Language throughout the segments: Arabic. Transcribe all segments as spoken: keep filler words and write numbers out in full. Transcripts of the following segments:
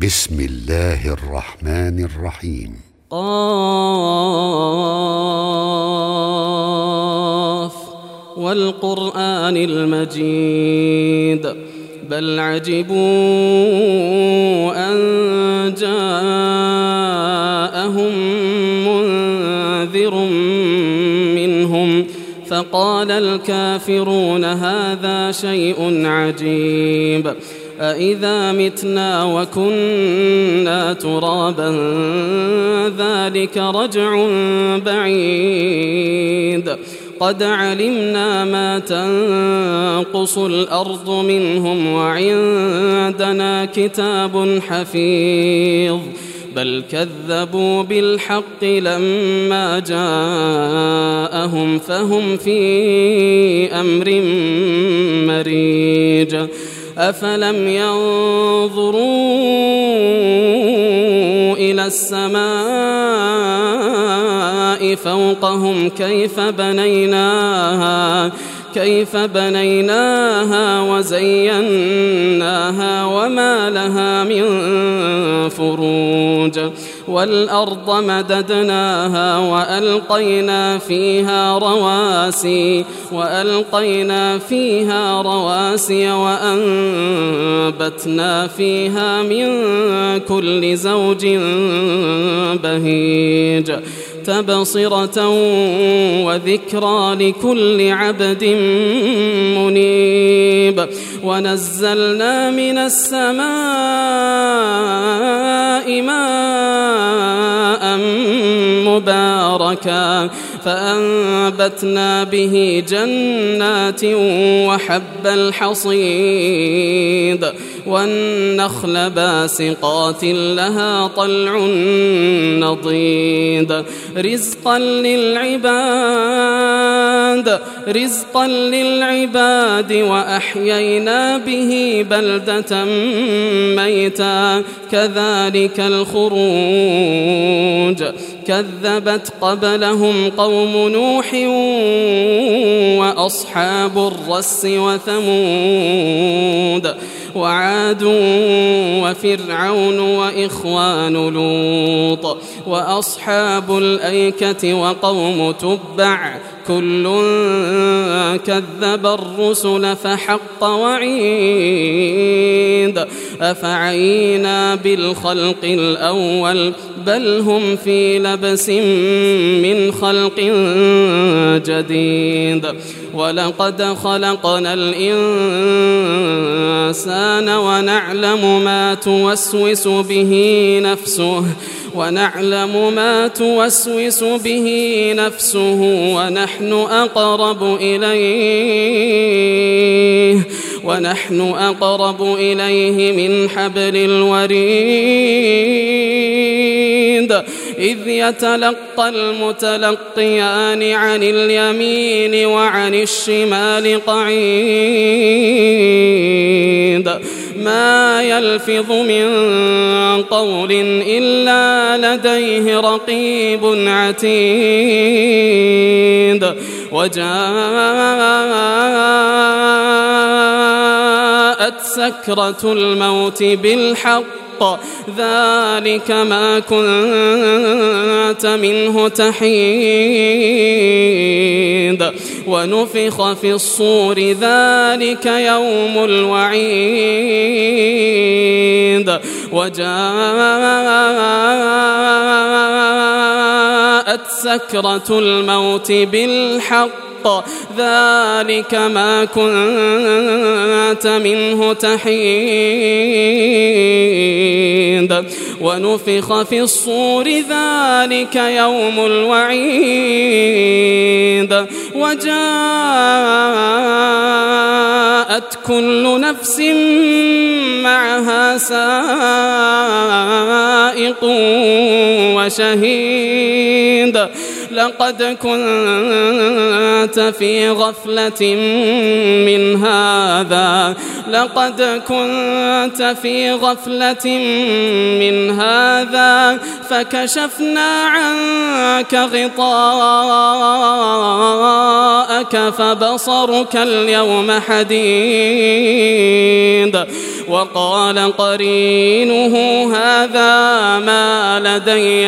بسم الله الرحمن الرحيم. قاف والقرآن المجيد بل عجبوا أن جاءهم منذر منهم فقال الكافرون هذا شيء عجيب أإذا متنا وكنا ترابا ذلك رجع بعيد قد علمنا ما تنقص الأرض منهم وعندنا كتاب حفيظ بل كذبوا بالحق لما جاءهم فهم في أمر مريج أفلم ينظروا إلى السماء فوقهم كيف بنيناها كيف بنيناها وزيناها وما لها من فروج والأرض مددناها وألقينا فيها رواسي وألقينا فيها رواسي وأنبتنا فيها من كل زوج بهيج تبصرة وذكرى لكل عبد منيب ونزلنا من السماء ماء مباركا فأنبتنا به جنات وحب الحصيد والنخل باسقات لها طلع نضيد رزقا للعباد رزقا للعباد وأحيينا به بلدة ميتا كذلك الخروج كذبت قبلهم قوم نوح وأصحاب الرس وثمود وعاد وفرعون وإخوان لوط وأصحاب الأيكة وقوم تبع كل كذب الرسل فحق وعيد أفعينا بالخلق الأول بل هم في لبس من خلق جديد ولقد خلقنا الإنسان ونعلم ما توسوس به نفسه ونعلم ما توسوس به نفسه ونحن أقرب إليه ونحن أقرب إليه من حبل الوريد إذ يتلقى المتلقيان عن اليمين وعن الشمال قعيد ما يلفظ من قول إلا لديه رقيب عتيد وجاءت سكرة الموت بالحق ذلك ما كنت منه تحيد ونفخ في الصور ذلك يوم الوعيد وجاءت سكرة الموت بالحق ذلك ما كنت منه تحيد ونفخ في الصور ذلك يوم الوعيد وجاءت كل نفس معها سائق وشهيد لقد كنت في غفلة من هذا لقد كنت في غفلة من هذا فكشفنا عنك غطاءك فبصرك اليوم حديد. وقال قرينه هذا ما لدي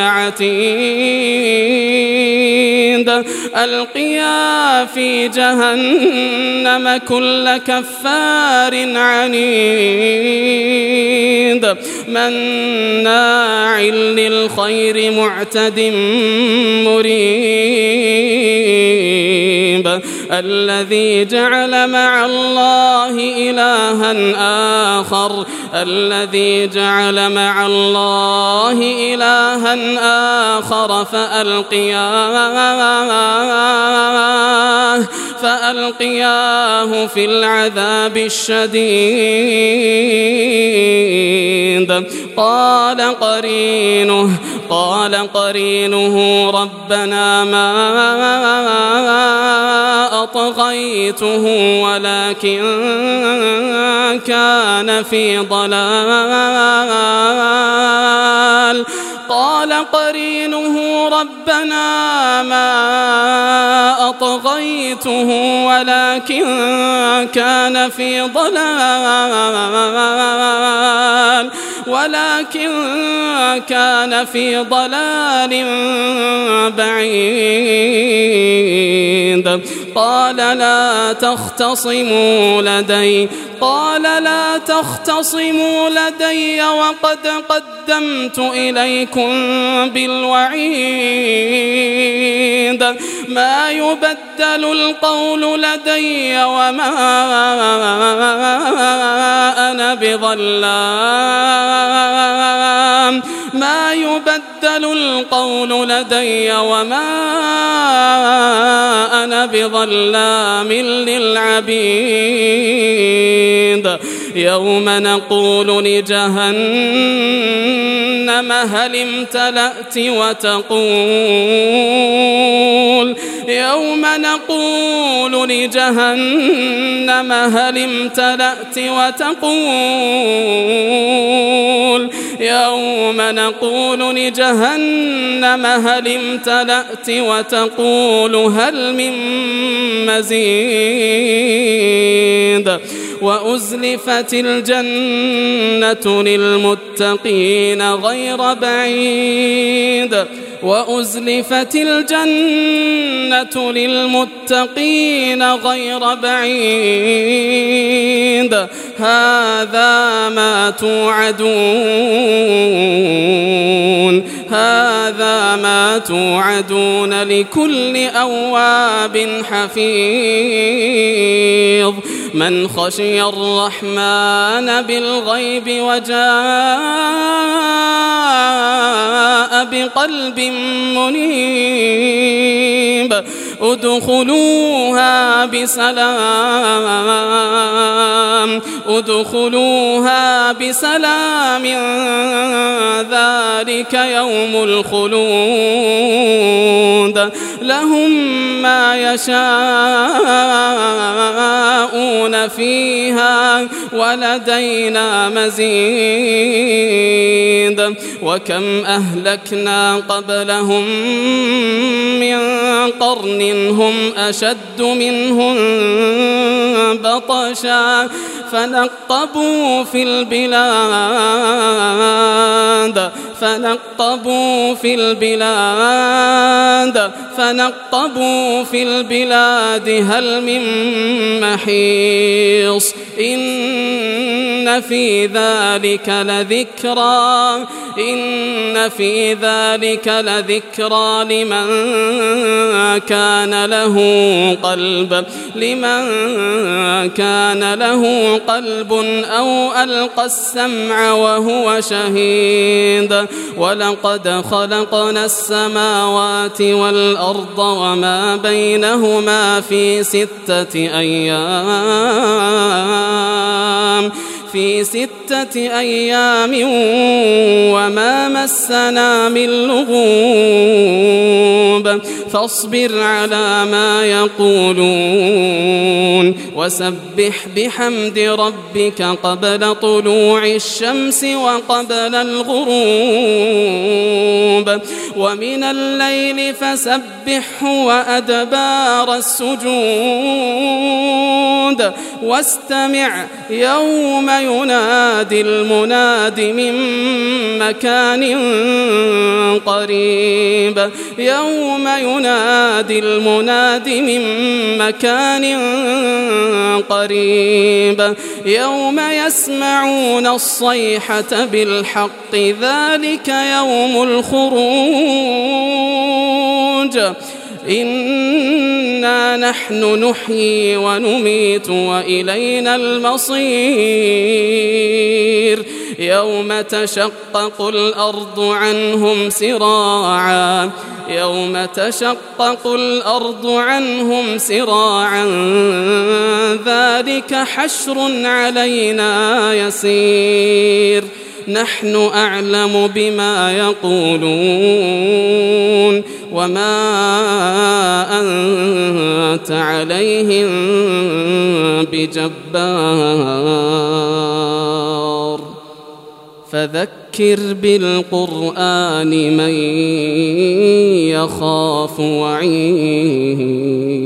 عتيد. ألقيا في جهنم كل كفار عنيد مناع للخير معتد مريب. الذي جعل مع الله إلها آخر الذي جعل مع الله إلها آخر فألقياه فألقياه في العذاب الشديد. قال قرينه قال قرينه ربنا ما أطغيته ولكن كان في ضلال. قال قرينه ربنا ما أطغيته ولكن كان في ضلال ولكن كان في ضلال بعيد. قال لا تختصموا لدي قال لا تختصموا لدي وقد قدمت إليكم بالوعيد. ما يبدل القول لدي وما أنا بظلام ما يبدل القول لدي وما أنا بظلام للعبيد. يوم نقول لجهنم هل امتلأت وتقول يوم نقول لجهنم هل امتلأت وتقول يوم نقول لجهنم هل امتلأت وتقول هل من مزيد. وأزلفت الجنة للمتقين غير بعيد وأزلفت الجنة للمتقين غير بعيد. هذا ما توعدون هذا ما توعدون لكل أواب حفيظ. من خشي الرحمن بالغيب وجاء بقلب منيب ادخلوها بسلام ادخلوها بسلام ذلك يوم الخلود. لهم ما يشاءون فيها ولدينا مزيد. وكم أهلكنا قبلهم من قرن هم أشد منهم بطشا فنقبوا في البلاد فنقبوا في البلاد فنقبوا في البلاد هل من محيص. إن في ذلك لذكرى إن في ذلك لذكرى لمن كان له قلب لمن كان له قلب أو ألقى السمع وهو شهيد. ولقد خلقنا السماوات والأرض وما بينهما في ستة أيام في ستة أيام وما مسنا من لغوب فاصبر على ما يقولون وسبح بحمد ربك قبل طلوع الشمس وقبل الغروب ومن الليل فسبحه وأدبار السجود واستمع يوم ينادي المناد من مكان قريب يوم ينادي المناد من مكان قريب يوم يسمعون الصيحة بالحق ذلك يوم الخروج إنا نحن نحيي ونميت وإلينا المصير يوم تشقق الأرض عنهم سراعا يوم تشقق الأرض عنهم سراعا ذلك حشر علينا يسير نحن أعلم بما يقولون وما أنت عليهم بجبار فذكر بالقرآن من يخاف وعيد